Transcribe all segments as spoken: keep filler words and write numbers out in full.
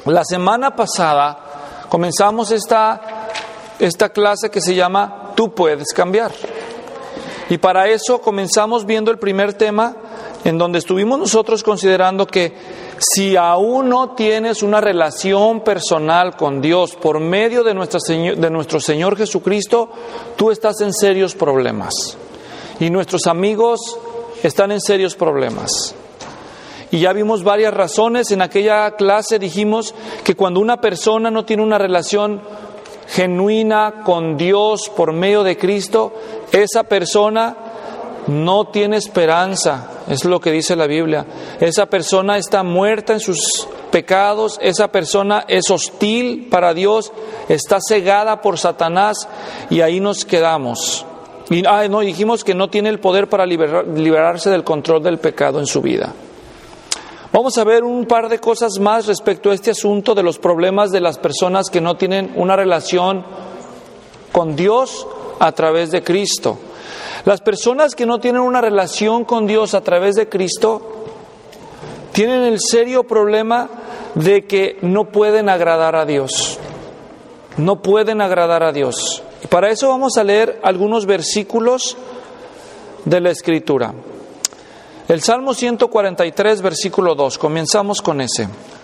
La semana pasada comenzamos esta, esta clase que se llama Tú puedes cambiar. Y para eso comenzamos viendo el primer tema, en donde estuvimos nosotros considerando que si aún no tienes una relación personal con Dios por medio de, nuestra Señor, de nuestro Señor Jesucristo, tú estás en serios problemas. Y nuestros amigos están en serios problemas. Y ya vimos varias razones. En aquella clase dijimos que cuando una persona no tiene una relación genuina con Dios por medio de Cristo, esa persona no tiene esperanza. Es lo que dice la Biblia. Esa persona está muerta en sus pecados. Esa persona es hostil para Dios. Está cegada por Satanás. Y ahí nos quedamos. Y ah, no, dijimos que no tiene el poder para liberar, liberarse del control del pecado en su vida. Vamos a ver un par de cosas más respecto a este asunto de los problemas de las personas que no tienen una relación con Dios a través de Cristo. Las personas que no tienen una relación con Dios a través de Cristo tienen el serio problema de que no pueden agradar a Dios. No pueden agradar a Dios. Y para eso vamos a leer algunos versículos de la Escritura. El Salmo ciento cuarenta y tres, versículo dos. Comenzamos con ese.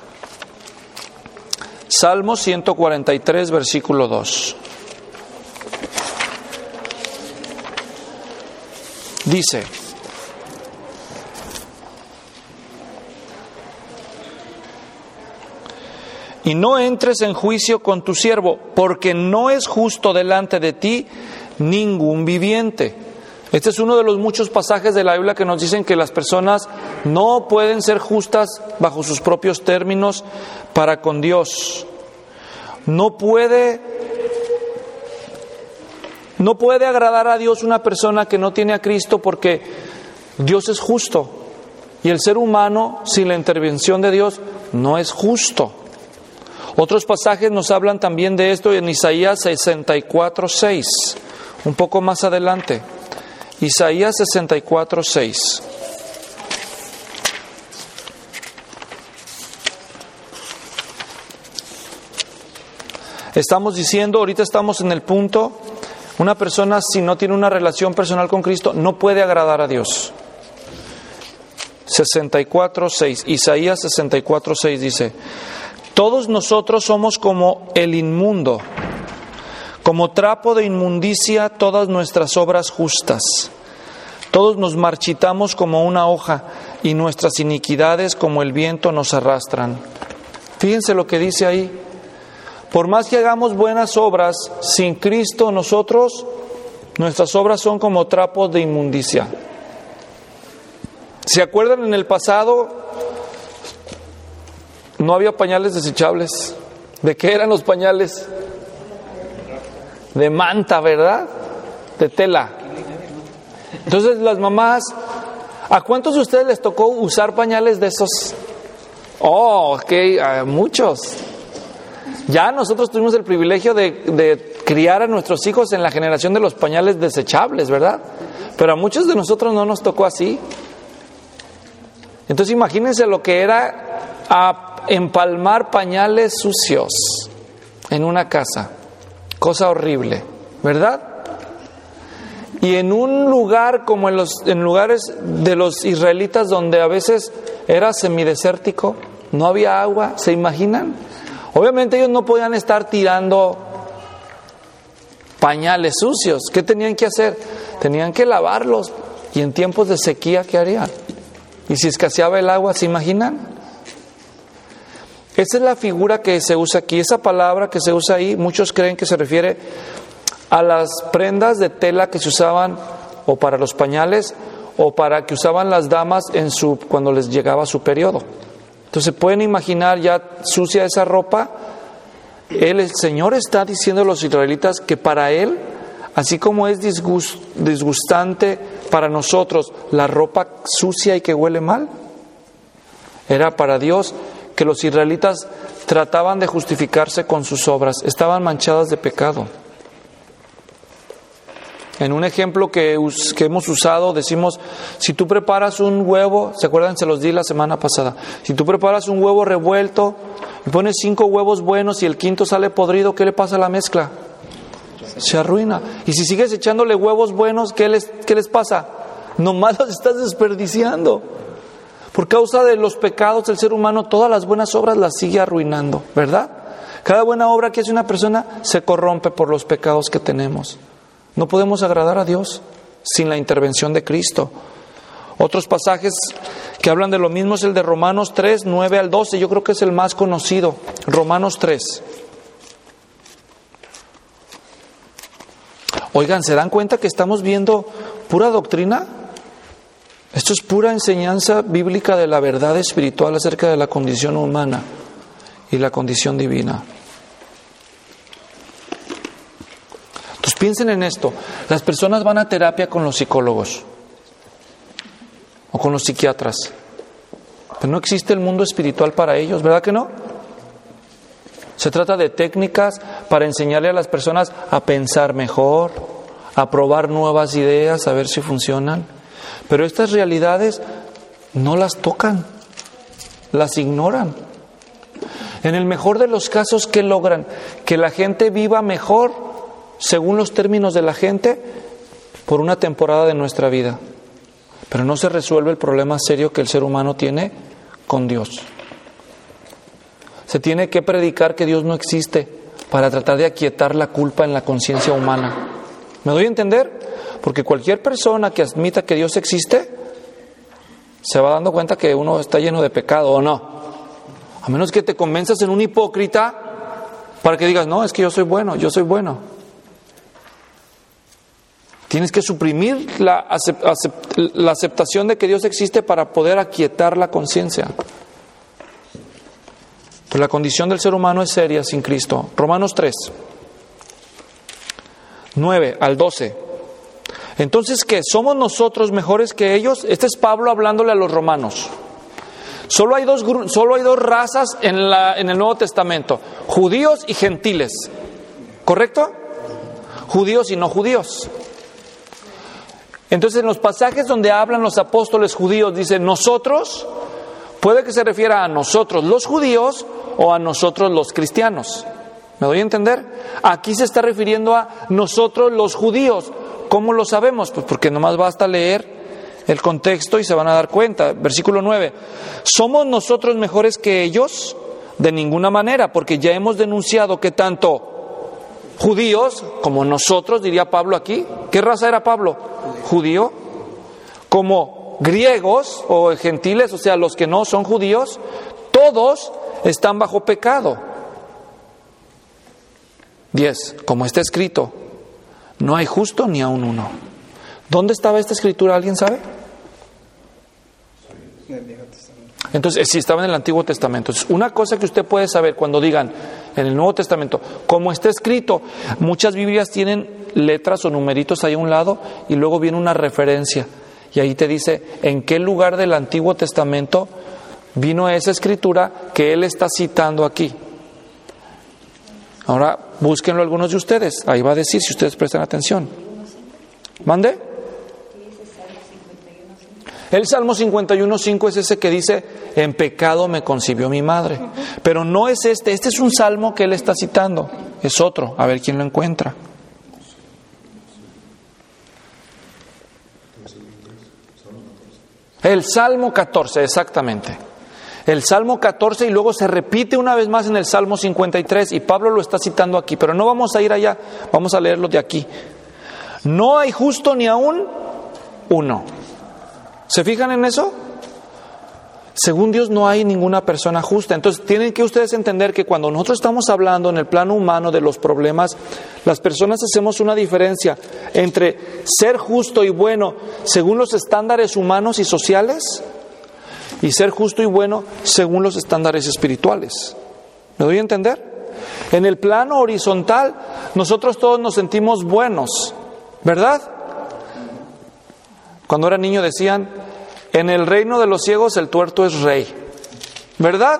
Salmo ciento cuarenta y tres, versículo dos. Dice: y no entres en juicio con tu siervo, porque no es justo delante de ti ningún viviente. Este es uno de los muchos pasajes de la Biblia que nos dicen que las personas no pueden ser justas bajo sus propios términos para con Dios. No puede, no puede agradar a Dios una persona que no tiene a Cristo, porque Dios es justo. Y el ser humano, sin la intervención de Dios, no es justo. Otros pasajes nos hablan también de esto en Isaías sesenta y cuatro, seis. Un poco más adelante. Isaías sesenta y cuatro, seis. Estamos diciendo, ahorita estamos en el punto, una persona si no tiene una relación personal con Cristo no puede agradar a Dios. sesenta y cuatro, seis. Isaías sesenta y cuatro, seis dice: todos nosotros somos como el inmundo, como trapo de inmundicia todas nuestras obras justas. Todos nos marchitamos como una hoja, y nuestras iniquidades como el viento nos arrastran. Fíjense lo que dice ahí. Por más que hagamos buenas obras, sin Cristo nosotros, nuestras obras son como trapos de inmundicia. ¿Se acuerdan en el pasado? No había pañales desechables. ¿De qué eran los pañales? De manta, ¿verdad? De tela. Entonces las mamás, ¿a cuántos de ustedes les tocó usar pañales de esos? Oh, ok, a muchos. Ya nosotros tuvimos el privilegio de, de criar a nuestros hijos en la generación de los pañales desechables, ¿verdad? Pero a muchos de nosotros no nos tocó así. Entonces imagínense lo que era a empalmar pañales sucios en una casa. Cosa horrible, ¿verdad? Y en un lugar como en los en lugares de los israelitas, donde a veces era semidesértico, no había agua, ¿se imaginan? Obviamente ellos no podían estar tirando pañales sucios. ¿Qué tenían que hacer? Tenían que lavarlos. Y en tiempos de sequía, ¿qué harían? Y si escaseaba el agua, ¿se imaginan? Esa es la figura que se usa aquí. Esa palabra que se usa ahí, muchos creen que se refiere a las prendas de tela que se usaban o para los pañales o para que usaban las damas en su cuando les llegaba su periodo. Entonces pueden imaginar ya sucia esa ropa. Él, el Señor está diciendo a los israelitas que para Él, así como es disgust, disgustante para nosotros la ropa sucia y que huele mal, era para Dios que los israelitas trataban de justificarse con sus obras, estaban manchadas de pecado. En un ejemplo que, que hemos usado, decimos, si tú preparas un huevo, ¿se acuerdan? Se los di la semana pasada. Si tú preparas un huevo revuelto y pones cinco huevos buenos y el quinto sale podrido, ¿qué le pasa a la mezcla? Se arruina. Y si sigues echándole huevos buenos, ¿qué les, qué les pasa? Nomás los estás desperdiciando. Por causa de los pecados del ser humano, todas las buenas obras las sigue arruinando, ¿verdad? Cada buena obra que hace una persona se corrompe por los pecados que tenemos. No podemos agradar a Dios sin la intervención de Cristo. Otros pasajes que hablan de lo mismo es el de Romanos tres, nueve al doce. Yo creo que es el más conocido. Romanos tres. Oigan, ¿se dan cuenta que estamos viendo pura doctrina? Esto es pura enseñanza bíblica de la verdad espiritual acerca de la condición humana y la condición divina. Entonces piensen en esto. Las personas van a terapia con los psicólogos o con los psiquiatras, pero no existe el mundo espiritual para ellos, ¿verdad que no? Se trata de técnicas para enseñarle a las personas a pensar mejor, a probar nuevas ideas, a ver si funcionan. Pero estas realidades no las tocan, las ignoran. En el mejor de los casos, ¿qué logran? Que la gente viva mejor, según los términos de la gente, por una temporada de nuestra vida. Pero no se resuelve el problema serio que el ser humano tiene con Dios. Se tiene que predicar que Dios no existe para tratar de aquietar la culpa en la conciencia humana. ¿Me doy a entender? Porque cualquier persona que admita que Dios existe se va dando cuenta que uno está lleno de pecado, ¿o no? A menos que te convenzas en un hipócrita para que digas, no, es que yo soy bueno, yo soy bueno. Tienes que suprimir la, acept- acept- la aceptación de que Dios existe para poder aquietar la conciencia. Pues la condición del ser humano es seria sin Cristo. Romanos tres, nueve al doce. Entonces, ¿qué? ¿Somos nosotros mejores que ellos? Este es Pablo hablándole a los romanos. Solo hay dos, solo hay dos razas en, la, en el Nuevo Testamento: judíos y gentiles. ¿Correcto? Judíos y no judíos. Entonces, en los pasajes donde hablan los apóstoles judíos, dicen nosotros, puede que se refiera a nosotros los judíos o a nosotros los cristianos. ¿Me doy a entender? Aquí se está refiriendo a nosotros los judíos. ¿Cómo lo sabemos? Pues porque nomás basta leer el contexto y se van a dar cuenta. Versículo nueve. ¿Somos nosotros mejores que ellos? De ninguna manera, porque ya hemos denunciado que tanto judíos como nosotros, diría Pablo aquí. ¿Qué raza era Pablo? Judío. Como griegos o gentiles, o sea, los que no son judíos, todos están bajo pecado. diez. Como está escrito, no hay justo ni aun uno. ¿Dónde estaba esta escritura? ¿Alguien sabe? Entonces, sí, estaba en el Antiguo Testamento. Entonces, una cosa que usted puede saber cuando digan en el Nuevo Testamento, como está escrito, muchas Biblias tienen letras o numeritos ahí a un lado y luego viene una referencia. Y ahí te dice en qué lugar del Antiguo Testamento vino esa escritura que él está citando aquí. Ahora, búsquenlo algunos de ustedes. Ahí va a decir, si ustedes prestan atención. ¿Mande? El Salmo cincuenta y uno cinco es ese que dice, en pecado me concibió mi madre. Pero no es este. Este es un salmo que él está citando. Es otro. A ver quién lo encuentra. El Salmo catorce, exactamente. El Salmo catorce y luego se repite una vez más en el Salmo cincuenta y tres y Pablo lo está citando aquí, pero no vamos a ir allá, vamos a leerlo de aquí. No hay justo ni aún uno. ¿Se fijan en eso? Según Dios no hay ninguna persona justa. Entonces tienen que ustedes entender que cuando nosotros estamos hablando en el plano humano de los problemas, las personas hacemos una diferencia entre ser justo y bueno según los estándares humanos y sociales y ser justo y bueno según los estándares espirituales. ¿Me doy a entender? En el plano horizontal nosotros todos nos sentimos buenos, ¿verdad? Cuando era niño decían, en el reino de los ciegos el tuerto es rey, ¿verdad?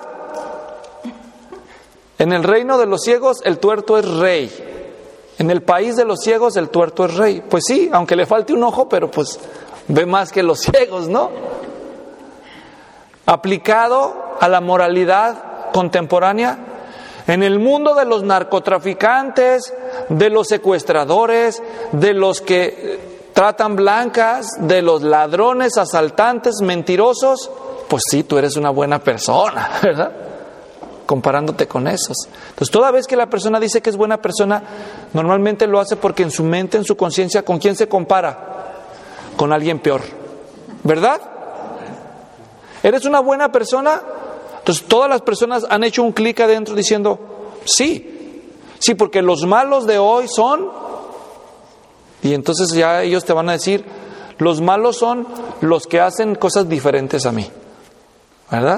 En el reino de los ciegos el tuerto es rey. En el país de los ciegos el tuerto es rey. Pues sí, aunque le falte un ojo, pero pues ve más que los ciegos, ¿no? Aplicado a la moralidad contemporánea, en el mundo de los narcotraficantes, de los secuestradores, de los que tratan blancas, de los ladrones, asaltantes, mentirosos, pues sí, tú eres una buena persona, ¿verdad? Comparándote con esos. Entonces, toda vez que la persona dice que es buena persona, normalmente lo hace porque en su mente, en su conciencia, ¿con quién se compara? Con alguien peor, ¿verdad? ¿Eres una buena persona? Entonces, todas las personas han hecho un clic adentro diciendo, sí, sí, porque los malos de hoy son, y entonces ya ellos te van a decir, los malos son los que hacen cosas diferentes a mí, ¿verdad?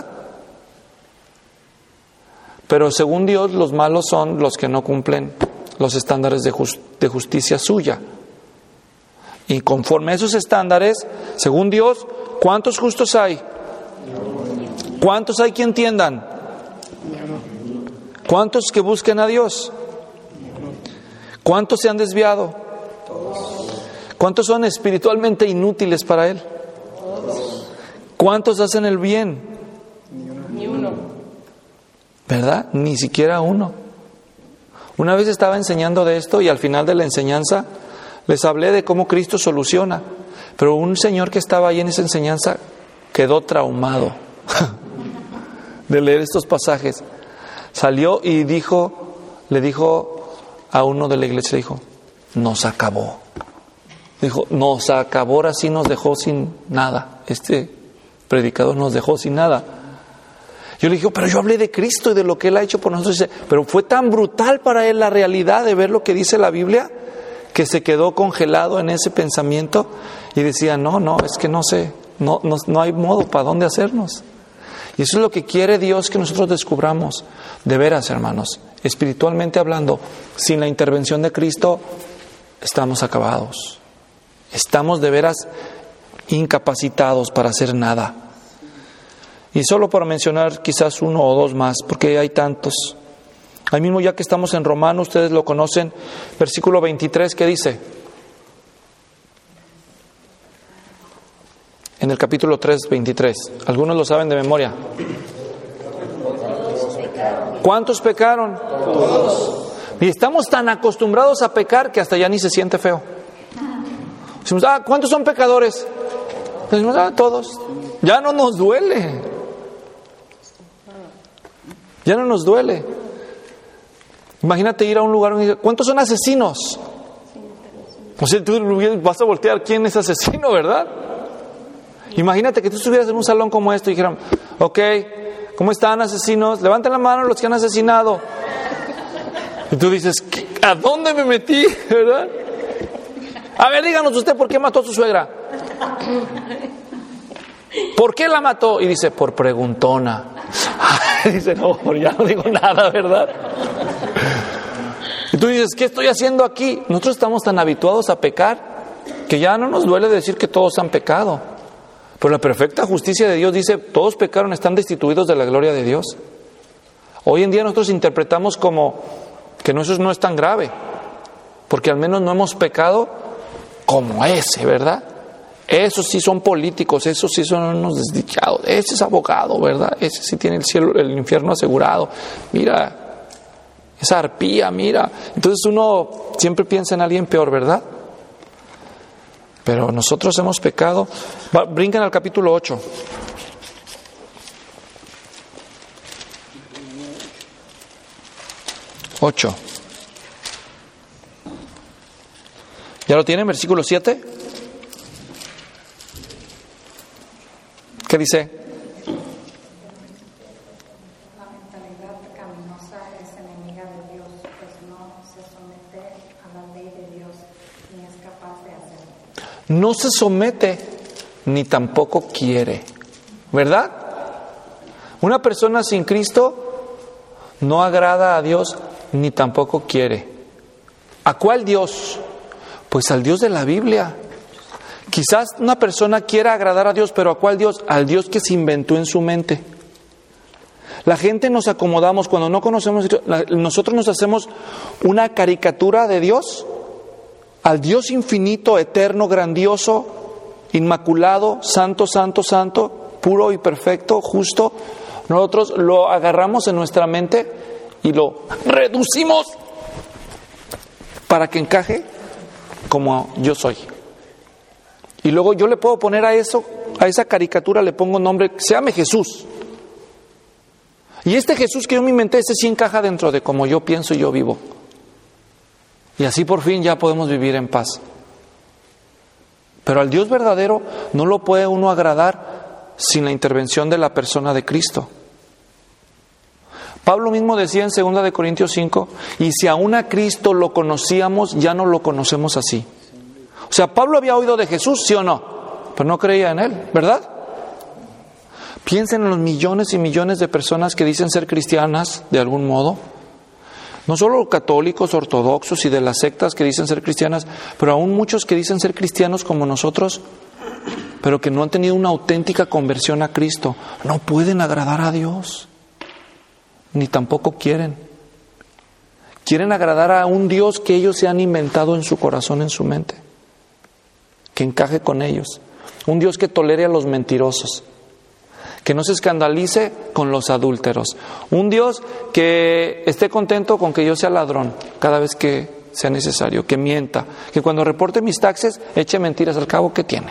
Pero según Dios, los malos son los que no cumplen los estándares de, just, de justicia suya. Y conforme a esos estándares, según Dios, ¿cuántos justos hay? ¿Cuántos hay que entiendan? ¿Cuántos que busquen a Dios? ¿Cuántos se han desviado? ¿Cuántos son espiritualmente inútiles para Él? ¿Cuántos hacen el bien? Ni uno. ¿Verdad? Ni siquiera uno. Una vez estaba enseñando de esto y al final de la enseñanza les hablé de cómo Cristo soluciona. Pero un señor que estaba ahí en esa enseñanza quedó traumado de leer estos pasajes. Salió y dijo, le dijo a uno de la iglesia, dijo, nos acabó. Dijo, nos acabó, ahora sí nos dejó sin nada. Este predicador nos dejó sin nada. Yo le dije, pero yo hablé de Cristo y de lo que Él ha hecho por nosotros. Dice, pero fue tan brutal para él la realidad de ver lo que dice la Biblia, que se quedó congelado en ese pensamiento y decía, no, no, es que no sé, no, no, no hay modo para dónde hacernos. Y eso es lo que quiere Dios que nosotros descubramos. De veras, hermanos, espiritualmente hablando, sin la intervención de Cristo, estamos acabados. Estamos de veras incapacitados para hacer nada. Y solo para mencionar quizás uno o dos más, porque hay tantos. Ahí mismo, ya que estamos en Romanos, ustedes lo conocen, versículo veintitrés, ¿qué dice? En el capítulo tres, veintitrés. Algunos lo saben de memoria. ¿Cuántos pecaron? Todos. Y estamos tan acostumbrados a pecar que hasta ya ni se siente feo. Decimos, ah, ¿cuántos son pecadores? Decimos, ah, todos. Ya no nos duele. Ya no nos duele. Imagínate ir a un lugar y decir, ¿cuántos son asesinos? O sea, tú vas a voltear, ¿quién es asesino, verdad? Imagínate que tú estuvieras en un salón como este y dijeran, ok, ¿cómo están asesinos? Levanten la mano los que han asesinado. Y tú dices, ¿a dónde me metí? ¿Verdad? A ver, díganos usted por qué mató a su suegra. ¿Por qué la mató? Y dice, por preguntona. Dice, no, ya no digo nada, ¿verdad? Y tú dices, ¿qué estoy haciendo aquí? Nosotros estamos tan habituados a pecar que ya no nos duele decir que todos han pecado. Pero la perfecta justicia de Dios dice, todos pecaron, están destituidos de la gloria de Dios. Hoy en día nosotros interpretamos como que no, eso no es tan grave, porque al menos no hemos pecado como ese, ¿verdad? Esos sí son políticos, esos sí son unos desdichados, ese es abogado, ¿verdad? Ese sí tiene el cielo, el infierno asegurado. Mira, esa arpía, mira. Entonces uno siempre piensa en alguien peor, ¿verdad? Pero nosotros hemos pecado. Brincan al capítulo ocho. ocho. ¿Ya lo tienen? Versículo siete. ¿Qué dice? La mentalidad pecaminosa es enemiga de Dios, pues no se somete a la ley de Dios ni es capaz de hacerlo. No se somete ni tampoco quiere, ¿verdad? Una persona sin Cristo no agrada a Dios ni tampoco quiere. ¿A cuál Dios? Pues al Dios de la Biblia. Quizás una persona quiera agradar a Dios, pero ¿a cuál Dios? Al Dios que se inventó en su mente. La gente nos acomodamos cuando no conocemos, nosotros nos hacemos una caricatura de Dios, al Dios infinito, eterno, grandioso, inmaculado, santo, santo, santo, puro y perfecto, justo. nosotros lo agarramos en nuestra mente y lo reducimos para que encaje como yo soy. Y luego yo le puedo poner a eso, a esa caricatura le pongo un nombre, se llame Jesús. Y este Jesús que yo me inventé, ese sí encaja dentro de como yo pienso y yo vivo. Y así por fin ya podemos vivir en paz. Pero al Dios verdadero no lo puede uno agradar sin la intervención de la persona de Cristo. Pablo mismo decía en segunda de Corintios cinco, y si aún a Cristo lo conocíamos, ya no lo conocemos así. O sea, Pablo había oído de Jesús, ¿sí o no? Pero no creía en Él, ¿verdad? Piensen en los millones y millones de personas que dicen ser cristianas de algún modo. No solo católicos, ortodoxos y de las sectas que dicen ser cristianas, pero aún muchos que dicen ser cristianos como nosotros, pero que no han tenido una auténtica conversión a Cristo. No pueden agradar a Dios, ni tampoco quieren. Quieren agradar a un Dios que ellos se han inventado en su corazón, en su mente, que encaje con ellos. Un Dios que tolere a los mentirosos, que no se escandalice con los adúlteros. Un Dios que esté contento con que yo sea ladrón cada vez que sea necesario, que mienta, que cuando reporte mis taxes eche mentiras, al cabo, ¿qué tiene?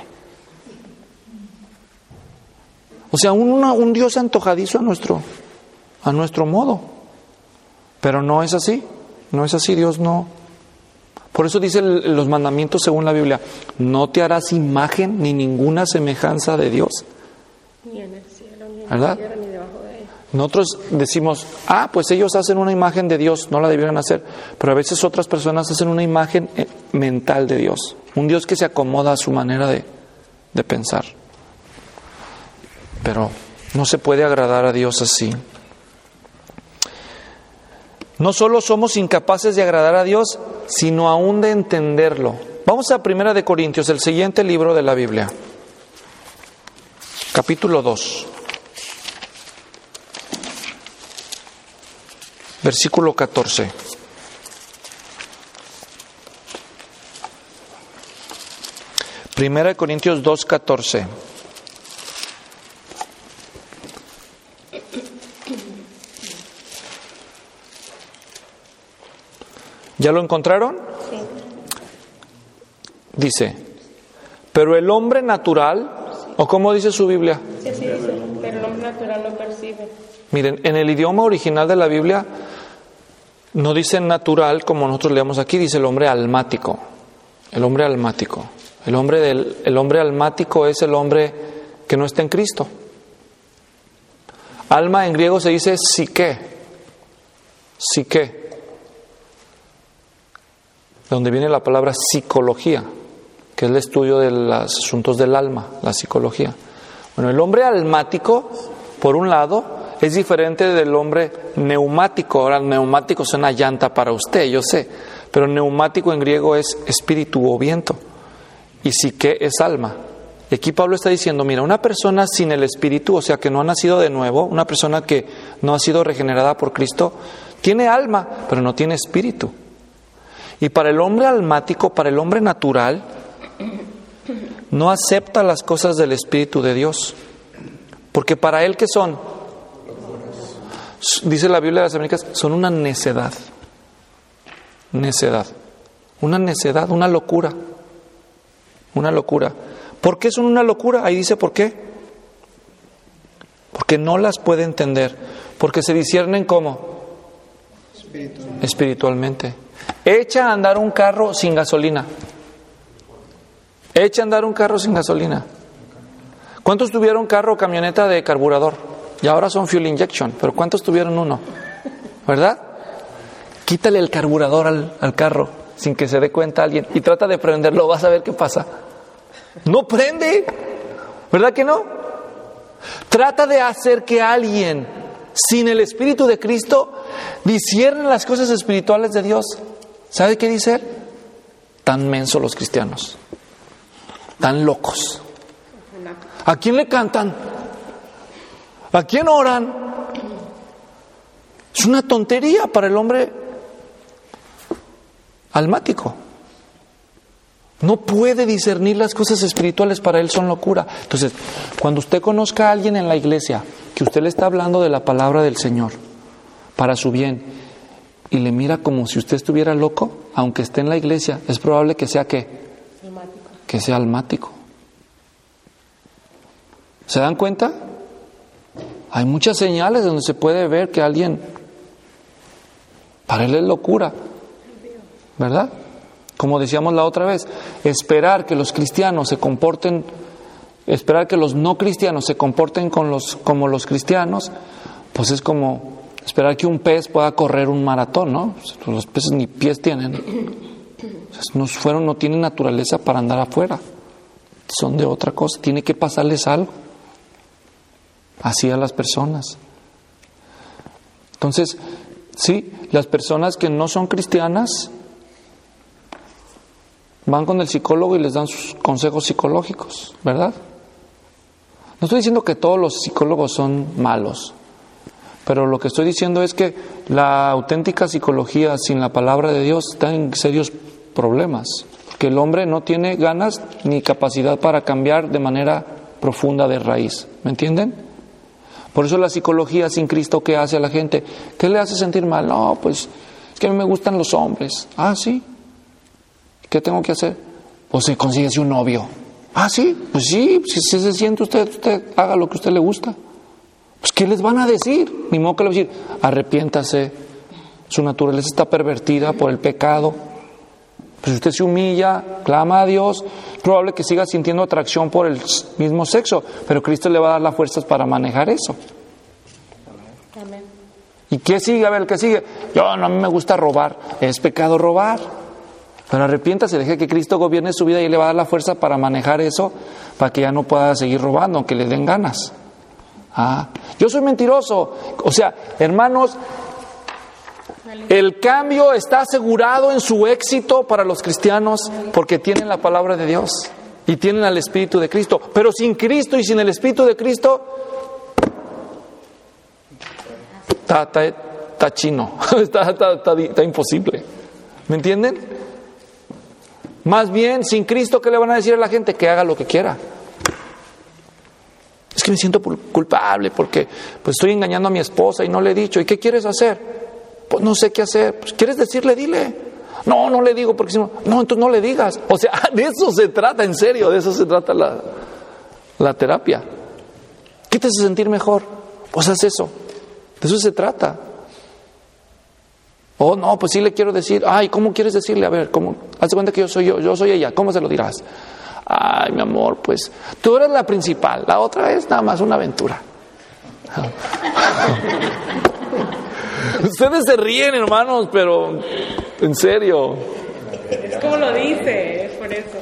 O sea, un, un Dios antojadizo a nuestro, a nuestro modo. Pero no es así, no es así, Dios no. Por eso dice el, los mandamientos según la Biblia, no te harás imagen ni ninguna semejanza de Dios. Ni en el cielo, ni en ¿verdad? la tierra, ni debajo de ella. Nosotros decimos, ah, pues ellos hacen una imagen de Dios, no la debieran hacer. Pero a veces otras personas hacen una imagen mental de Dios. Un Dios que se acomoda a su manera de, de pensar. Pero no se puede agradar a Dios así. No solo somos incapaces de agradar a Dios, sino aún de entenderlo. Vamos a Primera de Corintios, el siguiente libro de la Biblia. Capítulo dos. Versículo catorce. Primera de Corintios dos, catorce. ¿Ya lo encontraron? Sí. Dice, pero el hombre natural, o ¿cómo dice su Biblia? Sí, sí, dice, pero el hombre natural lo percibe. Miren, en el idioma original de la Biblia no dice natural como nosotros leemos aquí, dice el hombre almático. El hombre almático. El hombre, del, el hombre almático es el hombre que no está en Cristo. Alma en griego se dice psique. Psique. Donde viene la palabra psicología, que es el estudio de los asuntos del alma, la psicología. Bueno, el hombre almático, por un lado, es diferente del hombre neumático. Ahora, neumático es una llanta para usted, yo sé, pero neumático en griego es espíritu o viento, y psique es alma. Y aquí Pablo está diciendo, mira, una persona sin el espíritu, o sea, que no ha nacido de nuevo, una persona que no ha sido regenerada por Cristo, tiene alma, pero no tiene espíritu. Y para el hombre almático, para el hombre natural, no acepta las cosas del Espíritu de Dios. Porque para él, ¿qué son? Dice la Biblia de las Américas, son una necedad. Necedad. Una necedad, una locura. Una locura. ¿Por qué son una locura? Ahí dice por qué. Porque no las puede entender. Porque se disciernen como espiritualmente. Espiritualmente. Echa a andar un carro sin gasolina. Echa a andar un carro sin gasolina. ¿Cuántos tuvieron carro o camioneta de carburador? Y ahora son fuel injection, pero ¿cuántos tuvieron uno? ¿Verdad? Quítale el carburador al, al carro sin que se dé cuenta alguien y trata de prenderlo, vas a ver qué pasa. No prende, ¿verdad que no? Trata de hacer que alguien sin el Espíritu de Cristo discierne las cosas espirituales de Dios. ¿Sabe qué dice él? Tan mensos los cristianos, tan locos. ¿A quién le cantan? ¿A quién oran? Es una tontería para el hombre almático. No puede discernir las cosas espirituales, para él son locura. Entonces, cuando usted conozca a alguien en la iglesia que usted le está hablando de la palabra del Señor para su bien y le mira como si usted estuviera loco, aunque esté en la iglesia, es probable que sea ¿qué? Almático. Que sea almático. ¿Se dan cuenta? Hay muchas señales donde se puede ver que alguien, para él es locura, ¿verdad? Como decíamos la otra vez, esperar que los cristianos se comporten, esperar que los no cristianos se comporten con los, como los cristianos, pues es como esperar que un pez pueda correr un maratón, ¿no? Los peces ni pies tienen. No, fueron, no tienen naturaleza para andar afuera. Son de otra cosa. Tiene que pasarles algo. Así a las personas. Entonces, sí, las personas que no son cristianas van con el psicólogo y les dan sus consejos psicológicos, ¿verdad? No estoy diciendo que todos los psicólogos son malos, pero lo que estoy diciendo es que la auténtica psicología sin la palabra de Dios está en serios problemas, que el hombre no tiene ganas ni capacidad para cambiar de manera profunda de raíz, ¿me entienden? Por eso la psicología sin Cristo, ¿qué hace a la gente? ¿Qué le hace sentir mal? No, pues es que a mí me gustan los hombres. Ah, sí. ¿Qué tengo que hacer? Pues se consigue un novio. Ah, sí. Pues sí, si, si se siente usted, usted haga lo que a usted le gusta. Pues ¿qué les van a decir? Ni modo que le van a decir, arrepiéntase. Su naturaleza está pervertida por el pecado. Pues usted se humilla, clama a Dios, es probable que siga sintiendo atracción por el mismo sexo, pero Cristo le va a dar las fuerzas para manejar eso. Amén. ¿Y qué sigue? A ver, ¿qué sigue? Yo, no, a mí me gusta robar. Es pecado robar. Pero arrepiéntase, deje que Cristo gobierne su vida y le va a dar la fuerza para manejar eso, para que ya no pueda seguir robando, aunque le den ganas. Ah, yo soy mentiroso. O sea, hermanos, el cambio está asegurado en su éxito para los cristianos porque tienen la palabra de Dios y tienen al Espíritu de Cristo. Pero sin Cristo y sin el Espíritu de Cristo, está, está, está chino, está, está, está, está imposible. ¿Me entienden? Más bien, sin Cristo, ¿qué le van a decir a la gente? Que haga lo que quiera. Es que me siento culpable porque pues estoy engañando a mi esposa y no le he dicho. ¿Y qué quieres hacer? Pues no sé qué hacer. Pues, ¿quieres decirle? Dile. No, no le digo porque si no, no, entonces no le digas. O sea, de eso se trata, en serio, de eso se trata la, la terapia. ¿Qué te hace sentir mejor? Pues haz eso. De eso se trata. Oh, no, pues sí le quiero decir. Ay, ¿cómo quieres decirle? A ver, ¿cómo? Haz de cuenta que yo soy yo, yo soy ella. ¿Cómo se lo dirás? Ay, mi amor, pues tú eres la principal. La otra es nada más una aventura. Ustedes se ríen, hermanos, pero en serio. Es como lo dice, es por eso.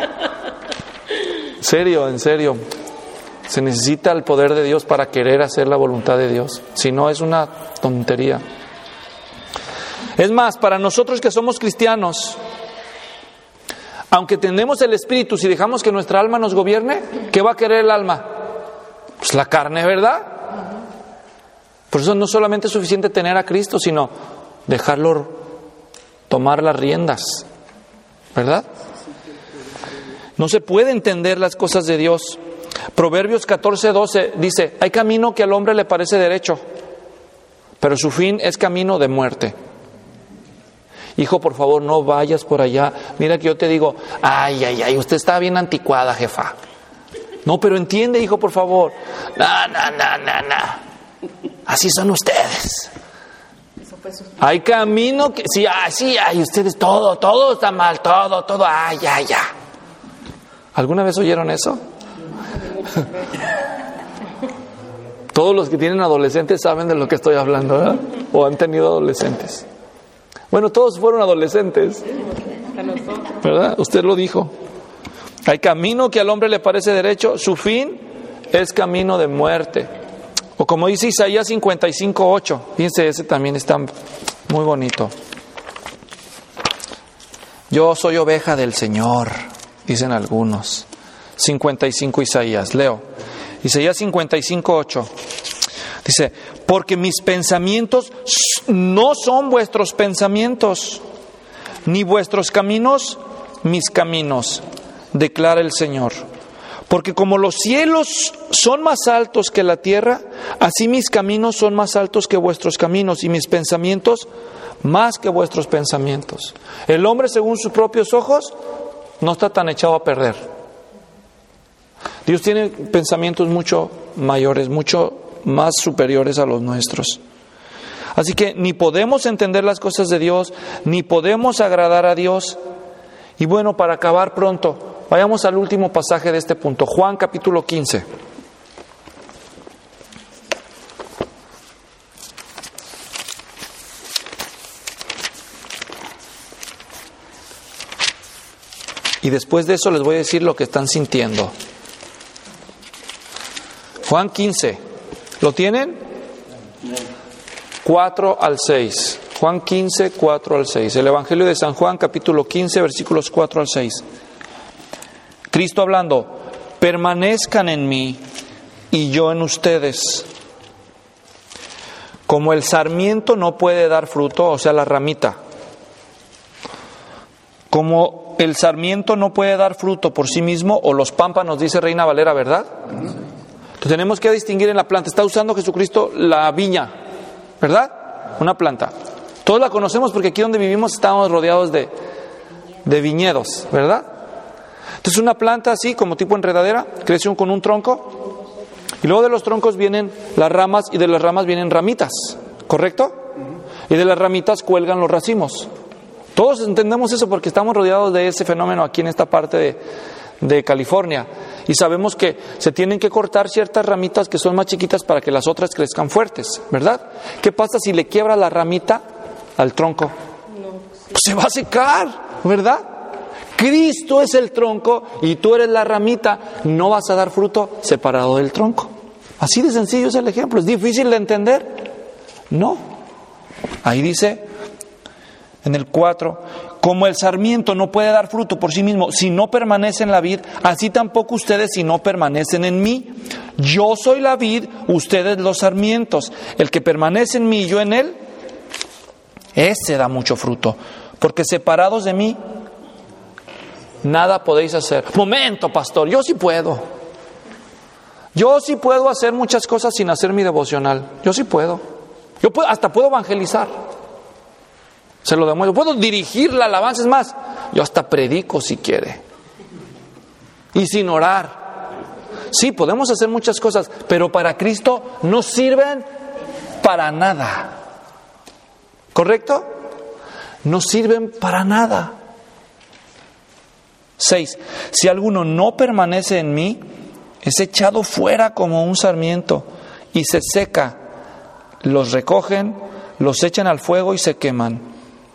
En serio, en serio. Se necesita el poder de Dios para querer hacer la voluntad de Dios. Si no, es una tontería. Es más, para nosotros que somos cristianos, aunque tenemos el Espíritu, si dejamos que nuestra alma nos gobierne, ¿qué va a querer el alma? Pues la carne, ¿verdad? Por eso no solamente es suficiente tener a Cristo, sino dejarlo tomar las riendas, ¿verdad? No se puede entender las cosas de Dios. Proverbios catorce doce dice, hay camino que al hombre le parece derecho, pero su fin es camino de muerte. Hijo, por favor, no vayas por allá. Mira que yo te digo, ay, ay, ay, usted está bien anticuada, jefa. No, pero entiende, hijo, por favor. No, no, no, no, no. Así son ustedes. Hay camino que... Sí, ay, sí, ay, ustedes todo, todo está mal, todo, todo, ay, ay, ya. ¿Alguna vez oyeron eso? Todos los que tienen adolescentes saben de lo que estoy hablando, ¿verdad? O han tenido adolescentes. Bueno, todos fueron adolescentes, ¿verdad? Usted lo dijo. Hay camino que al hombre le parece derecho, su fin es camino de muerte. O como dice Isaías cincuenta y cinco ocho, fíjense, ese también está muy bonito. Yo soy oveja del Señor, dicen algunos. cincuenta y cinco Isaías, leo. Isaías cincuenta y cinco ocho. Dice, porque mis pensamientos no son vuestros pensamientos, ni vuestros caminos mis caminos, declara el Señor. Porque como los cielos son más altos que la tierra, así mis caminos son más altos que vuestros caminos y mis pensamientos más que vuestros pensamientos. El hombre, según sus propios ojos, no está tan echado a perder. Dios tiene pensamientos mucho mayores, mucho más superiores a los nuestros. Así que ni podemos entender las cosas de Dios, ni podemos agradar a Dios. Y bueno, para acabar pronto, vayamos al último pasaje de este punto, Juan capítulo quince. Y después de eso les voy a decir lo que están sintiendo. Juan quince, ¿lo tienen? cuatro al seis. Juan quince, cuatro al seis. El Evangelio de San Juan, capítulo quince, versículos cuatro al seis. Cristo hablando: permanezcan en mí y yo en ustedes. Como el sarmiento no puede dar fruto, o sea, la ramita. Como el sarmiento no puede dar fruto por sí mismo, o los pámpanos, dice Reina Valera, ¿verdad? Entonces tenemos que distinguir en la planta. Está usando Jesucristo la viña, ¿verdad? Una planta. Todos la conocemos porque aquí donde vivimos estamos rodeados de, de viñedos, ¿verdad? Entonces una planta así, como tipo enredadera, crece con un tronco, y luego de los troncos vienen las ramas, y de las ramas vienen ramitas, ¿correcto? Y de las ramitas cuelgan los racimos. Todos entendemos eso porque estamos rodeados de ese fenómeno aquí en esta parte de, de California. Y sabemos que se tienen que cortar ciertas ramitas que son más chiquitas para que las otras crezcan fuertes, ¿verdad? ¿Qué pasa si le quiebra la ramita al tronco? Pues se va a secar, ¿verdad? Cristo es el tronco y tú eres la ramita. No vas a dar fruto separado del tronco. Así de sencillo es el ejemplo. ¿Es difícil de entender? No. Ahí dice en el cuatro: como el sarmiento no puede dar fruto por sí mismo si no permanece en la vid, así tampoco ustedes si no permanecen en mí. Yo soy la vid, ustedes los sarmientos. El que permanece en mí y yo en él, ese da mucho fruto. Porque separados de mí, nada podéis hacer. Momento, pastor, yo sí puedo. Yo sí puedo hacer muchas cosas sin hacer mi devocional. Yo sí puedo. Yo puedo, hasta puedo evangelizar. Se lo demuestro. Puedo dirigir la alabanza. Es más, yo hasta predico si quiere. Y sin orar. Sí, podemos hacer muchas cosas, pero para Cristo no sirven para nada. ¿Correcto? No sirven para nada. Seis. Si alguno no permanece en mí, es echado fuera como un sarmiento y se seca. Los recogen, los echan al fuego y se queman.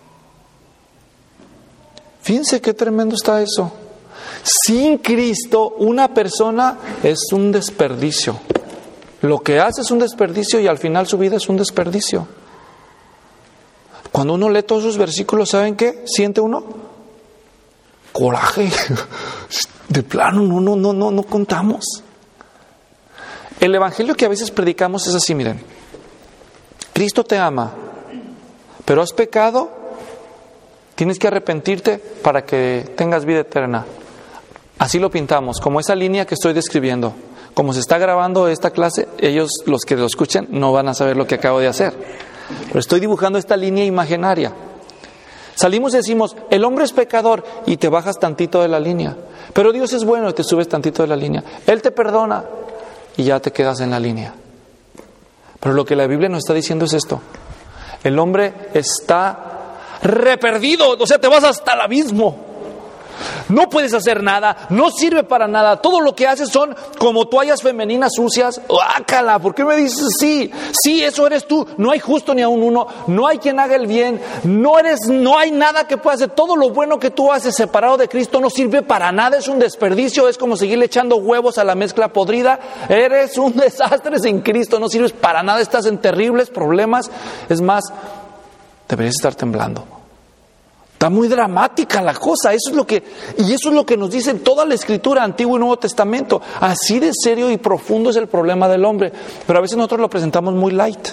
Fíjense qué tremendo está eso. Sin Cristo, una persona es un desperdicio. Lo que hace es un desperdicio y al final su vida es un desperdicio. Cuando uno lee todos esos versículos, ¿saben qué siente uno? Coraje. De plano, no, no, no, no, no contamos. El evangelio que a veces predicamos es así, miren. Cristo te ama, pero has pecado. Tienes que arrepentirte para que tengas vida eterna. Así lo pintamos, como esa línea que estoy describiendo. Como se está grabando esta clase, ellos, los que lo escuchen, no van a saber lo que acabo de hacer. Pero estoy dibujando esta línea imaginaria. Salimos y decimos, el hombre es pecador, y te bajas tantito de la línea. Pero Dios es bueno y te subes tantito de la línea. Él te perdona y ya te quedas en la línea. Pero lo que la Biblia nos está diciendo es esto. El hombre está reperdido, o sea, te vas hasta el abismo. No puedes hacer nada, no sirve para nada. Todo lo que haces son como toallas femeninas sucias. ¡Ácala! ¿Por qué me dices sí? Sí, eso eres tú. No hay justo ni a un uno. No hay quien haga el bien. No eres, no hay nada que pueda hacer. Todo lo bueno que tú haces separado de Cristo no sirve para nada. Es un desperdicio. Es como seguirle echando huevos a la mezcla podrida. Eres un desastre sin Cristo. No sirves para nada. Estás en terribles problemas. Es más, deberías estar temblando. Está muy dramática la cosa, eso es lo que, y eso es lo que nos dice toda la Escritura, Antiguo y Nuevo Testamento. Así de serio y profundo es el problema del hombre, pero a veces nosotros lo presentamos muy light.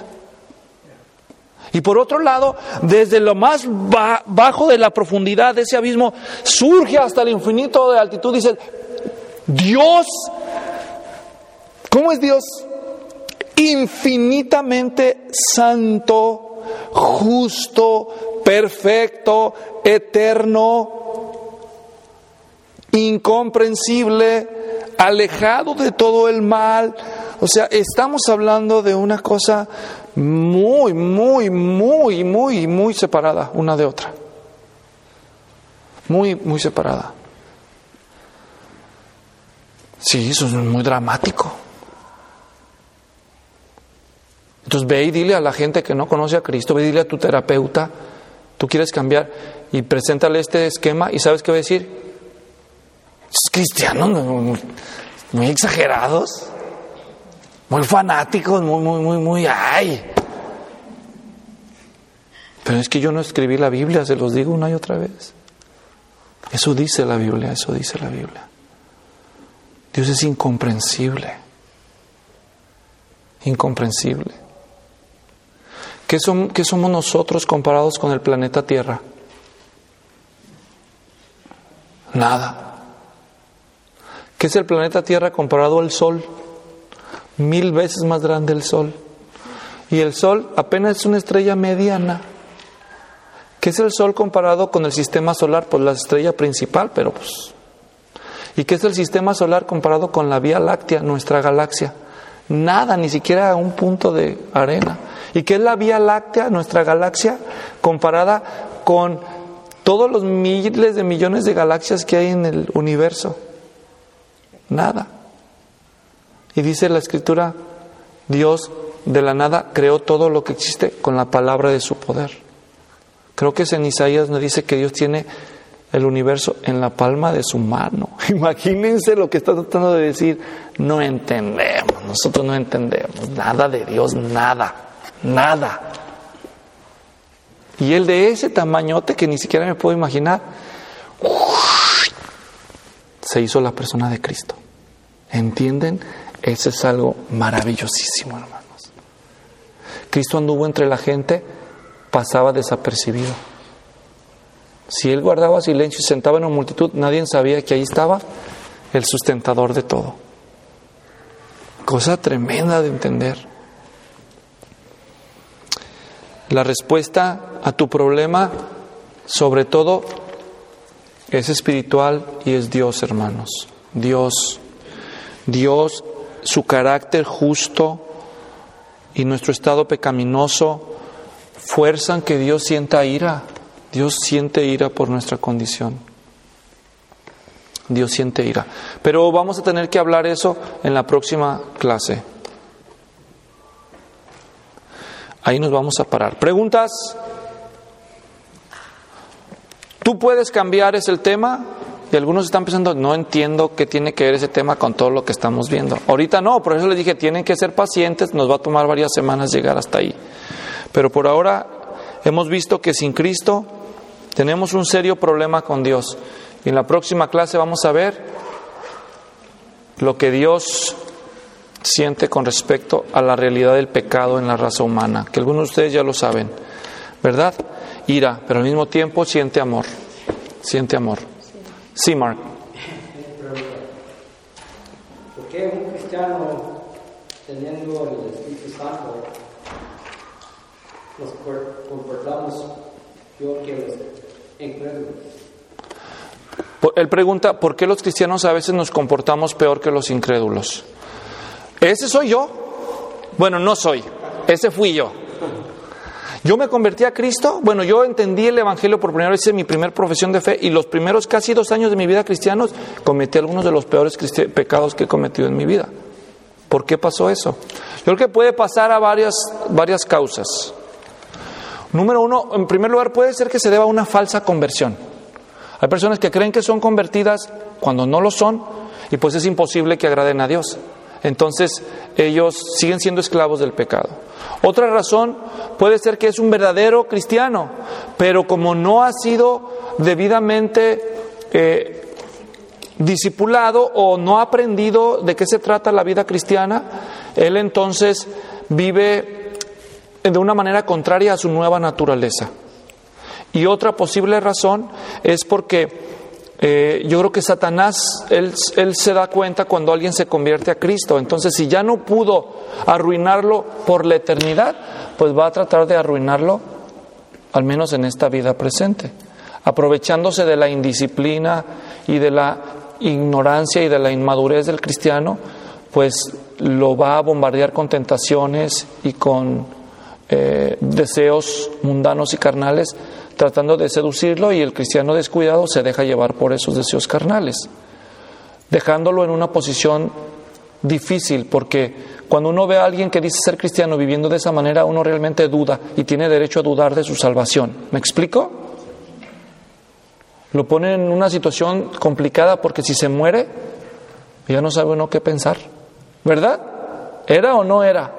Y por otro lado, desde lo más ba- bajo de la profundidad de ese abismo, surge hasta el infinito de altitud, dice, Dios, ¿cómo es Dios? Infinitamente santo, justo, perfecto, eterno, incomprensible, alejado de todo el mal. O sea, estamos hablando de una cosa muy, muy, muy, muy, muy separada una de otra. Muy, muy separada. Sí, eso es muy dramático. Entonces ve y dile a la gente que no conoce a Cristo, ve y dile a tu terapeuta, tú quieres cambiar, y preséntale este esquema, y ¿sabes qué va a decir? Es cristianos muy, muy exagerados, muy fanáticos, muy, muy, muy, muy, ay. Pero es que yo no escribí la Biblia, se los digo una y otra vez. Eso dice la Biblia, eso dice la Biblia. Dios es incomprensible. Incomprensible. ¿Qué, son, ¿Qué somos nosotros comparados con el planeta Tierra? Nada. ¿Qué es el planeta Tierra comparado al Sol? Mil veces más grande el Sol. Y el Sol apenas es una estrella mediana. ¿Qué es el Sol comparado con el sistema solar? Pues la estrella principal, pero pues... ¿Y qué es el sistema solar comparado con la Vía Láctea, nuestra galaxia? Nada, ni siquiera un punto de arena. ¿Y qué es la Vía Láctea, nuestra galaxia, comparada con todos los miles de millones de galaxias que hay en el universo? Nada. Y dice la Escritura, Dios de la nada creó todo lo que existe con la palabra de su poder. Creo que es en Isaías donde dice que Dios tiene el universo en la palma de su mano. Imagínense lo que está tratando de decir. No entendemos, nosotros no entendemos nada de Dios, nada, nada. Y Él de ese tamañote que ni siquiera me puedo imaginar, se hizo la persona de Cristo. ¿Entienden? Eso es algo maravillosísimo, hermanos. Cristo anduvo entre la gente, pasaba desapercibido. Si Él guardaba silencio y se sentaba en una multitud, nadie sabía que ahí estaba el sustentador de todo. Cosa tremenda de entender. La respuesta a tu problema, sobre todo, es espiritual y es Dios, hermanos. Dios, Dios, su carácter justo y nuestro estado pecaminoso fuerzan que Dios sienta ira. Dios siente ira por nuestra condición. Dios siente ira. Pero vamos a tener que hablar eso en la próxima clase. Ahí nos vamos a parar. ¿Preguntas? ¿Tú puedes cambiar ese tema? Y algunos están pensando, no entiendo qué tiene que ver ese tema con todo lo que estamos viendo. Ahorita no, por eso les dije, tienen que ser pacientes, nos va a tomar varias semanas llegar hasta ahí. Pero por ahora hemos visto que sin Cristo tenemos un serio problema con Dios. Y en la próxima clase vamos a ver lo que Dios siente con respecto a la realidad del pecado en la raza humana, que algunos de ustedes ya lo saben, ¿verdad? Ira, pero al mismo tiempo siente amor, siente amor. Sí, Mark. ¿Por qué un cristiano, teniendo el Espíritu Santo, nos comportamos peor que los incrédulos? Él pregunta, ¿por qué los cristianos a veces nos comportamos peor que los incrédulos? ¿Ese soy yo? Bueno, no soy. Ese fui yo. Yo me convertí a Cristo. Bueno, yo entendí el Evangelio por primera vez, hice mi primer profesión de fe, y los primeros casi dos años de mi vida cristianos cometí algunos de los peores cristi- pecados que he cometido en mi vida. ¿Por qué pasó eso? Yo creo que puede pasar a varias, varias causas. Número uno, en primer lugar, puede ser que se deba a una falsa conversión. Hay personas que creen que son convertidas cuando no lo son, y pues es imposible que agraden a Dios. Entonces ellos siguen siendo esclavos del pecado. Otra razón puede ser que es un verdadero cristiano, pero como no ha sido debidamente eh, discipulado o no ha aprendido de qué se trata la vida cristiana, él entonces vive de una manera contraria a su nueva naturaleza. Y otra posible razón es porque Eh, yo creo que Satanás, él, él se da cuenta cuando alguien se convierte a Cristo. Entonces, si ya no pudo arruinarlo por la eternidad, pues va a tratar de arruinarlo, al menos en esta vida presente, aprovechándose de la indisciplina y de la ignorancia y de la inmadurez del cristiano, pues lo va a bombardear con tentaciones y con eh, deseos mundanos y carnales, tratando de seducirlo, y el cristiano descuidado se deja llevar por esos deseos carnales, dejándolo en una posición difícil, porque cuando uno ve a alguien que dice ser cristiano viviendo de esa manera, uno realmente duda y tiene derecho a dudar de su salvación. ¿Me explico? Lo pone en una situación complicada, porque si se muere, ya no sabe uno qué pensar, ¿verdad? ¿Era o no era?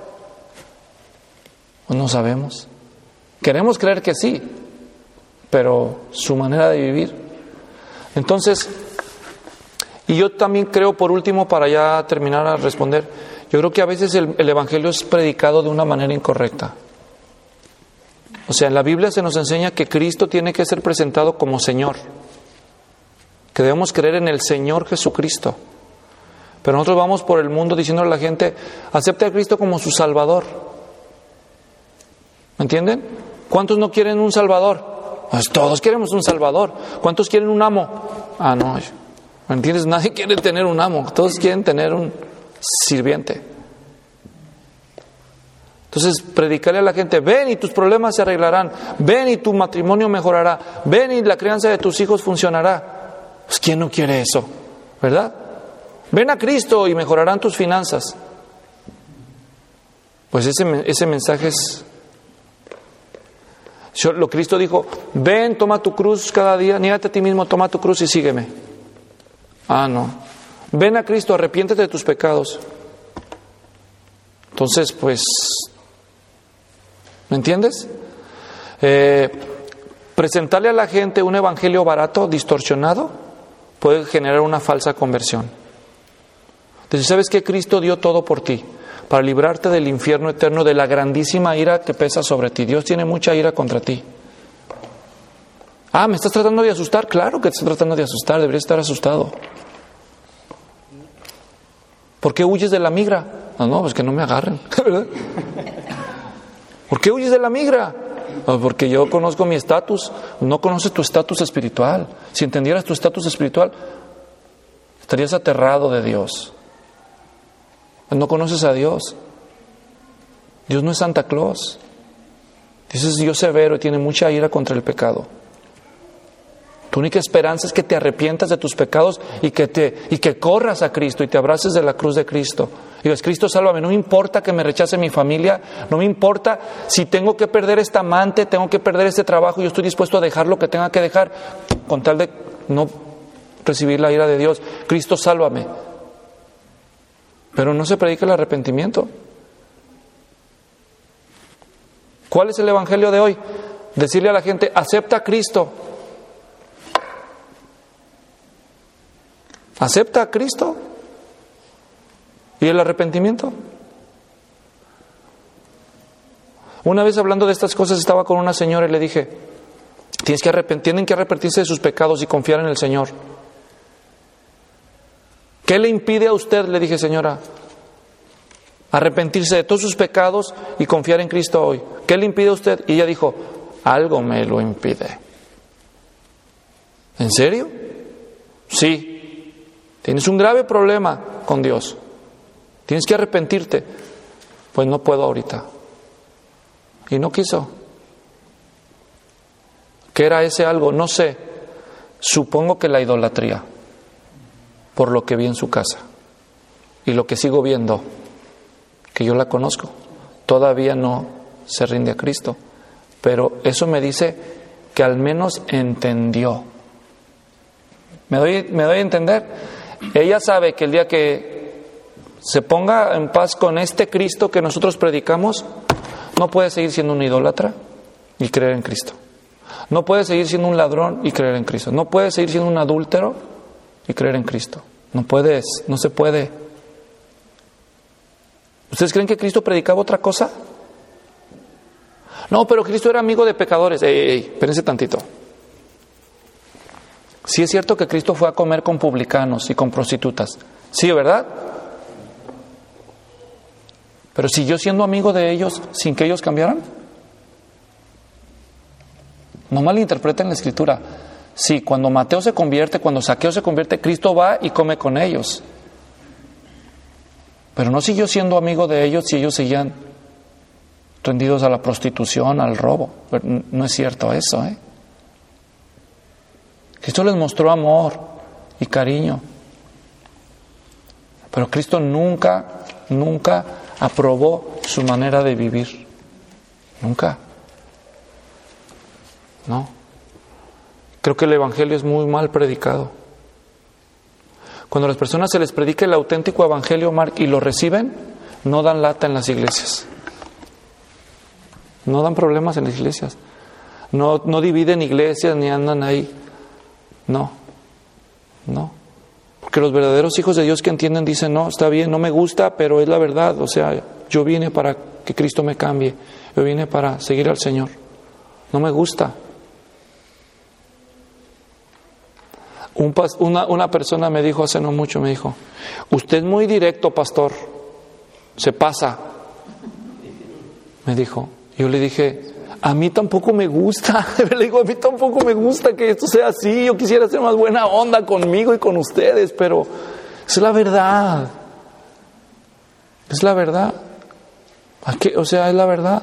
Pues no sabemos. Queremos creer que sí, pero su manera de vivir. Entonces, y yo también creo, por último, para ya terminar a responder, yo creo que a veces el, el Evangelio es predicado de una manera incorrecta. O sea, en la Biblia se nos enseña que Cristo tiene que ser presentado como Señor, que debemos creer en el Señor Jesucristo. Pero nosotros vamos por el mundo diciéndole a la gente, acepte a Cristo como su Salvador. ¿Me entienden? ¿Cuántos no quieren un Salvador? Pues todos queremos un Salvador. ¿Cuántos quieren un amo? Ah, no, ¿me entiendes? Nadie quiere tener un amo, todos quieren tener un sirviente. Entonces, predicarle a la gente, ven y tus problemas se arreglarán, ven y tu matrimonio mejorará, ven y la crianza de tus hijos funcionará. Pues ¿quién no quiere eso? ¿Verdad? Ven a Cristo y mejorarán tus finanzas. Pues ese, ese mensaje es... Lo Cristo dijo, ven, toma tu cruz cada día, niégate a ti mismo, toma tu cruz y sígueme. Ah, no. Ven a Cristo, arrepiéntete de tus pecados. Entonces, pues, ¿me entiendes? Eh, presentarle a la gente un evangelio barato, distorsionado, puede generar una falsa conversión. Entonces, ¿sabes qué? Cristo dio todo por ti, para librarte del infierno eterno, de la grandísima ira que pesa sobre ti. Dios tiene mucha ira contra ti. Ah, ¿me estás tratando de asustar? Claro que te estoy tratando de asustar, deberías estar asustado. ¿Por qué huyes de la migra? No, no, pues que no me agarren, ¿verdad? ¿Por qué huyes de la migra? No, porque yo conozco mi estatus. No conoces tu estatus espiritual. Si entendieras tu estatus espiritual, estarías aterrado de Dios. No conoces a Dios. Dios no es Santa Claus. Dios es Dios severo y tiene mucha ira contra el pecado. Tu única esperanza es que te arrepientas de tus pecados y que te y que corras a Cristo y te abraces de la cruz de Cristo. Y digas, Cristo, sálvame. No me importa que me rechace mi familia, no me importa si tengo que perder esta amante, tengo que perder este trabajo, yo estoy dispuesto a dejar lo que tenga que dejar con tal de no recibir la ira de Dios. Cristo, sálvame. Pero no se predica el arrepentimiento. ¿Cuál es el evangelio de hoy? Decirle a la gente, acepta a Cristo. ¿Acepta a Cristo? ¿Y el arrepentimiento? Una vez hablando de estas cosas estaba con una señora y le dije, Tienes que arrepent- tienen que arrepentirse de sus pecados y confiar en el Señor. ¿Qué le impide a usted, le dije, señora, arrepentirse de todos sus pecados y confiar en Cristo hoy? ¿Qué le impide a usted? Y ella dijo, algo me lo impide. ¿En serio? Sí. Tienes un grave problema con Dios. Tienes que arrepentirte. Pues no puedo ahorita. Y no quiso. ¿Qué era ese algo? No sé. Supongo que la idolatría. Por lo que vi en su casa. Y lo que sigo viendo. Que yo la conozco. Todavía no se rinde a Cristo. Pero eso me dice que al menos entendió. ¿Me doy, me doy a entender? Ella sabe que el día que se ponga en paz con este Cristo que nosotros predicamos, no puede seguir siendo un idólatra y creer en Cristo. No puede seguir siendo un ladrón y creer en Cristo. No puede seguir siendo un adúltero y creer en Cristo. No puedes, no se puede. ¿Ustedes creen que Cristo predicaba otra cosa? No, pero Cristo era amigo de pecadores. Ey, ey, ey, espérense tantito. Sí es cierto que Cristo fue a comer con publicanos y con prostitutas. Sí, ¿verdad? Pero ¿siguió siendo amigo de ellos sin que ellos cambiaran? No malinterpreten la Escritura. Sí, cuando Mateo se convierte, cuando Zaqueo se convierte, Cristo va y come con ellos. Pero no siguió siendo amigo de ellos si ellos seguían rendidos a la prostitución, al robo. No es cierto eso, ¿eh? Cristo les mostró amor y cariño. Pero Cristo nunca, nunca aprobó su manera de vivir. Nunca. No. Creo que el Evangelio es muy mal predicado. Cuando a las personas se les predica el auténtico Evangelio, Mark, y lo reciben, no dan lata en las iglesias. No dan problemas en las iglesias. No, no dividen iglesias ni andan ahí. No. No. Porque los verdaderos hijos de Dios que entienden dicen, no, está bien, no me gusta, pero es la verdad. O sea, yo vine para que Cristo me cambie. Yo vine para seguir al Señor. No me gusta. Un pas, una, una persona me dijo hace no mucho, me dijo, usted es muy directo, pastor, se pasa. Me dijo, yo le dije, a mí tampoco me gusta, le digo, a mí tampoco me gusta que esto sea así, yo quisiera ser más buena onda conmigo y con ustedes, pero es la verdad, es la verdad, ¿a qué? O sea, es la verdad.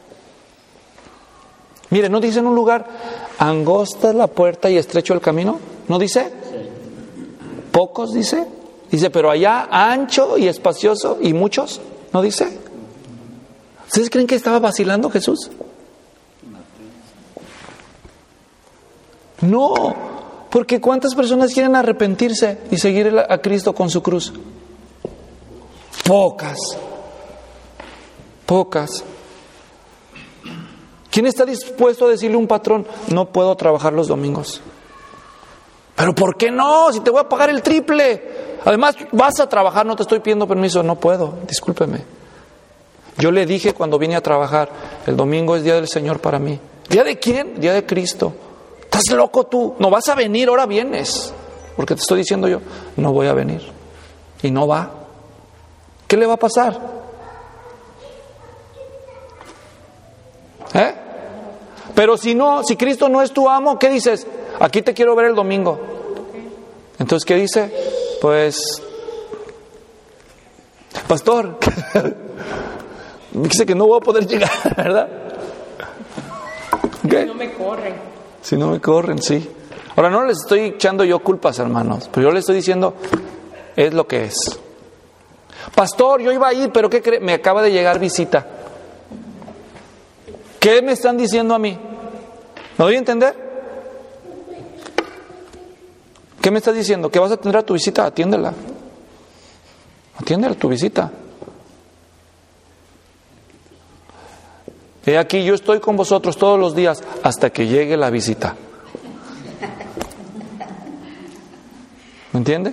Mire, ¿no dice en un lugar, angosta es la puerta y estrecho el camino? ¿No dice? Pocos dice. Dice, pero allá ancho y espacioso y muchos, ¿no dice? ¿Ustedes creen que estaba vacilando Jesús? No, porque ¿cuántas personas quieren arrepentirse y seguir a Cristo con su cruz? Pocas. Pocas. ¿Quién está dispuesto a decirle a un patrón, no puedo trabajar los domingos? ¿Pero por qué no? Si te voy a pagar el triple. Además, vas a trabajar, no te estoy pidiendo permiso. No puedo, discúlpeme. Yo le dije cuando vine a trabajar, el domingo es día del Señor para mí. ¿Día de quién? Día de Cristo. ¿Estás loco tú? No vas a venir, ahora vienes. Porque te estoy diciendo yo, no voy a venir. Y no va. ¿Qué le va a pasar? ¿Eh? Pero si no, si Cristo no es tu amo, ¿qué dices? Aquí te quiero ver el domingo. Entonces, ¿qué dice? Pues, pastor, dice que no voy a poder llegar, ¿verdad? ¿Qué? Si no me corren. Si no me corren, sí. Ahora, no les estoy echando yo culpas, hermanos, pero yo les estoy diciendo, es lo que es. Pastor, yo iba a ir, pero ¿qué cree? Me acaba de llegar visita. ¿Qué me están diciendo a mí? ¿Me doy a entender? ¿Qué me estás diciendo? ¿Que vas a atender a tu visita? Atiéndela. Atiéndela a tu visita. He aquí, yo estoy con vosotros todos los días hasta que llegue la visita. ¿Me entiende?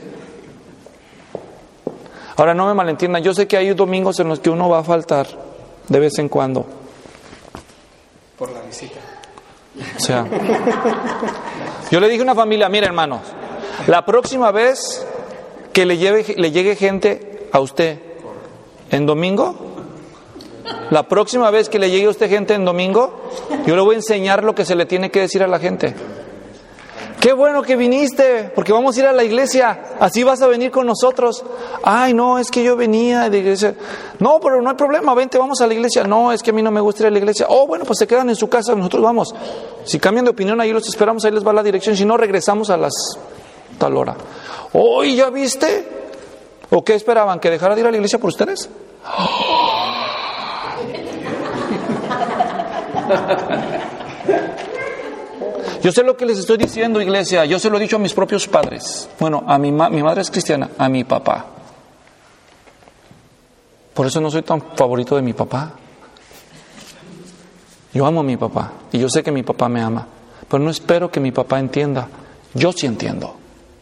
Ahora, no me malentiendan. Yo sé que hay domingos en los que uno va a faltar de vez en cuando. Por la visita. O sea, yo le dije a una familia, mira, hermanos, la próxima vez que le, lleve, le llegue gente a usted en domingo, la próxima vez que le llegue a usted gente en domingo, yo le voy a enseñar lo que se le tiene que decir a la gente. Qué bueno que viniste, porque vamos a ir a la iglesia, así vas a venir con nosotros. Ay, no, es que yo venía de iglesia. No, pero no hay problema, vente, vamos a la iglesia. No, es que a mí no me gusta ir a la iglesia. Oh, bueno, pues se quedan en su casa, nosotros vamos. Si cambian de opinión, ahí los esperamos, ahí les va la dirección. Si no, regresamos a las tal hora. Oh, ¿y ya viste? ¿O qué esperaban? ¿Que dejara de ir a la iglesia por ustedes? Yo sé lo que les estoy diciendo, iglesia. Yo se lo he dicho a mis propios padres. Bueno, a mi, ma- mi madre es cristiana, a mi papá. Por eso no soy tan favorito de mi papá. Yo amo a mi papá y yo sé que mi papá me ama, pero no espero que mi papá entienda. Yo sí entiendo.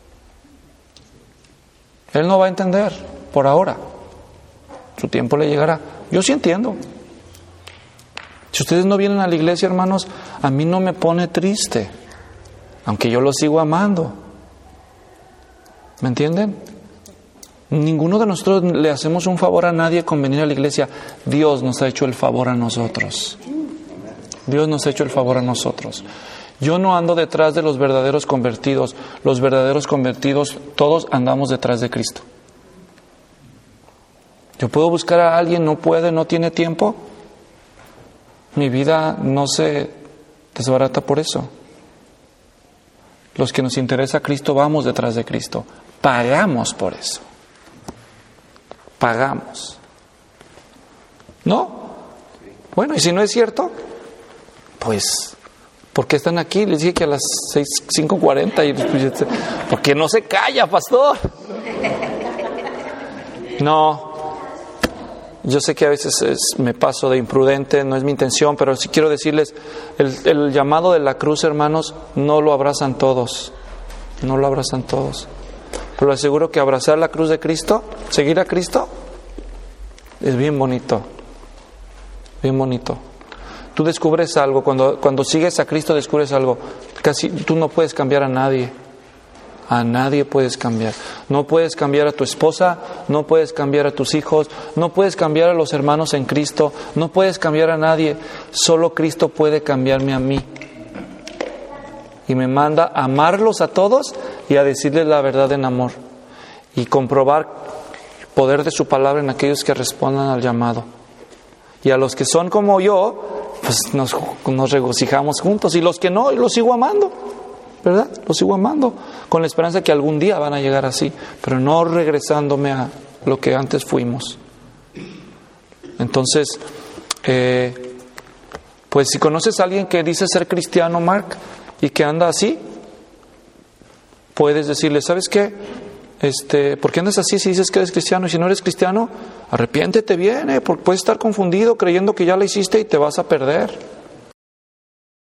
Él no va a entender por ahora. Su tiempo le llegará. Yo sí entiendo. Si ustedes no vienen a la iglesia, hermanos, a mí no me pone triste. aunque yo los sigo amando. ¿Me entienden? Ninguno de nosotros le hacemos un favor a nadie con venir a la iglesia. Dios nos ha hecho el favor a nosotros. Dios nos ha hecho el favor a nosotros. Yo no ando detrás de los verdaderos convertidos. Los verdaderos convertidos, todos andamos detrás de Cristo. Yo puedo buscar a alguien, no puede, no tiene tiempo. Mi vida no se desbarata por eso. Los que nos interesa Cristo, vamos detrás de Cristo. Pagamos por eso. Pagamos. ¿No? Bueno, y si no es cierto, pues, ¿por qué están aquí? Les dije que a las seis, cinco cuarenta. Y, ¿por qué no se calla, pastor? No. Yo sé que a veces es, me paso de imprudente, no es mi intención, pero sí quiero decirles, el, el llamado de la cruz, hermanos, no lo abrazan todos. No lo abrazan todos. Pero les aseguro que abrazar la cruz de Cristo, seguir a Cristo, es bien bonito. Bien bonito. Tú descubres algo, cuando, cuando sigues a Cristo descubres algo. Casi tú no puedes cambiar a nadie. A nadie puedes cambiar. No puedes cambiar a tu esposa, no puedes cambiar a tus hijos, no puedes cambiar a los hermanos en Cristo, no puedes cambiar a nadie. Solo Cristo puede cambiarme a mí. Y me manda a amarlos a todos y a decirles la verdad en amor. Y comprobar el poder de su palabra en aquellos que respondan al llamado. Y a los que son como yo, pues nos, nos regocijamos juntos. Y los que no, los sigo amando. ¿Verdad? Los sigo amando con la esperanza que algún día van a llegar así, pero no regresándome a lo que antes fuimos. Entonces, eh, pues si conoces a alguien que dice ser cristiano, Mark, y que anda así, puedes decirle, ¿sabes qué? Este, ¿por qué andas así si dices que eres cristiano? Y si no eres cristiano, arrepiéntete bien, ¿eh? Porque puedes estar confundido creyendo que ya la hiciste y te vas a perder.